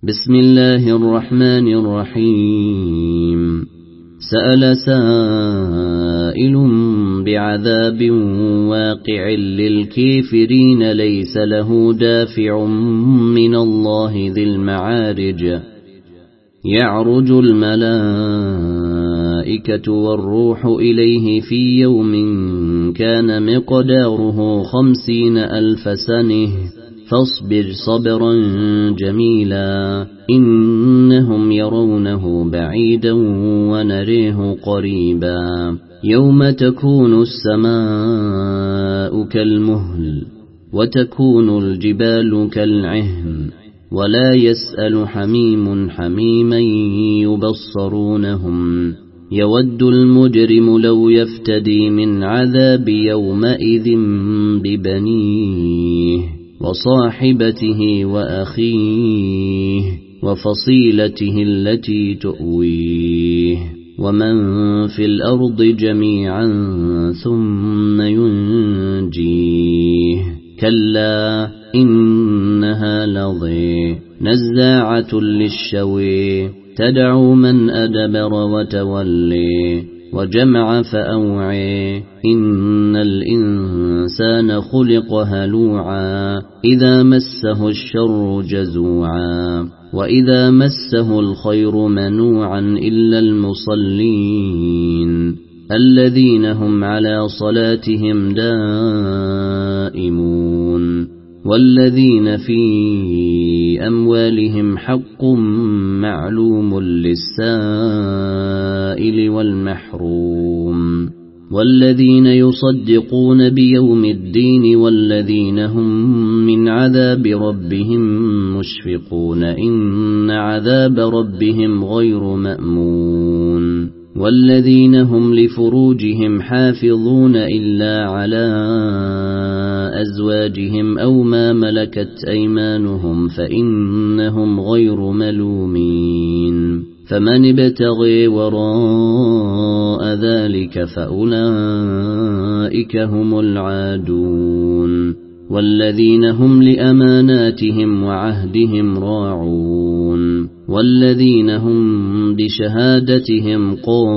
بسم الله الرحمن الرحيم. سأل سائل بعذاب واقع للكافرين ليس له دافع من الله ذي المعارج يعرج الملائكة والروح إليه في يوم كان مقداره 50,000 سنة فاصبر صبرا جميلا إنهم يرونه بعيدا ونريه قريبا يوم تكون السماء كالمهل وتكون الجبال كالعهن ولا يسأل حميم حميما يبصرونهم يود المجرم لو يفتدي من عذاب يومئذ ببنيه وصاحبته وأخيه وفصيلته التي تؤويه ومن في الأرض جميعا ثم ينجيه كلا إنها لظى نزاعة للشوى تدعو من أدبر وتولي وجمع فأوعي إن الإنسان خلق هلوعا إذا مسه الشر جزوعا وإذا مسه الخير منوعا إلا المصلين الذين هم على صلاتهم دائمون والذين في أموالهم حق معلوم للسائل والمحروم والذين يصدقون بيوم الدين والذين هم من عذاب ربهم مشفقون إن عذاب ربهم غير مأمون والذين هم لفروجهم حافظون إلا على أزواجهم أو ما ملكت أيمانهم فإنهم غير ملومين فمن ابتغي وراء ذلك فأولئك هم العادون والذين هم لأماناتهم وعهدهم راعون والذين هم بشهادتهم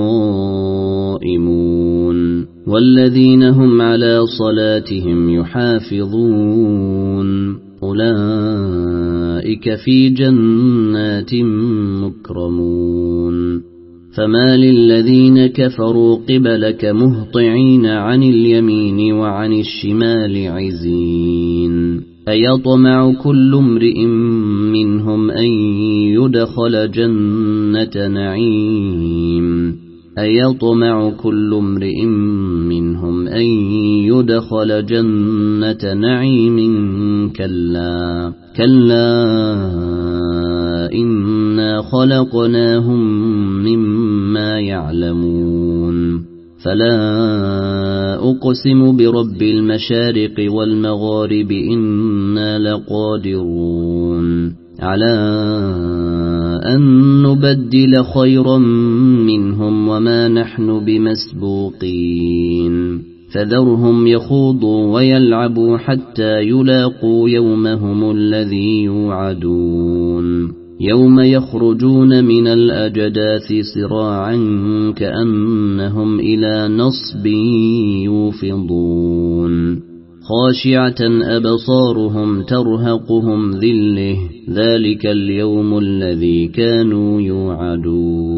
قائمون والذين هم على صلاتهم يحافظون أولئك في جنات مكرمون فما للذين كفروا قبلك مهطعين عن اليمين وعن الشمال عزين أيطمع كل امرئ منهم أن يدخل جنة نعيم أيطمع كل امرئ منهم أن يدخل جنة نعيم كلا إنا خلقناهم مما يعلمون فلا أقسم برب المشارق والمغارب إنا لقادرون على أن نبدل خيرا منهم وما نحن بمسبوقين فذرهم يخوضوا ويلعبوا حتى يلاقوا يومهم الذي يوعدون يوم يخرجون من الأجداث صراعا كأنهم إلى نصب يوفضون خاشعة أبصارهم ترهقهم ذله ذلك اليوم الذي كانوا يوعدون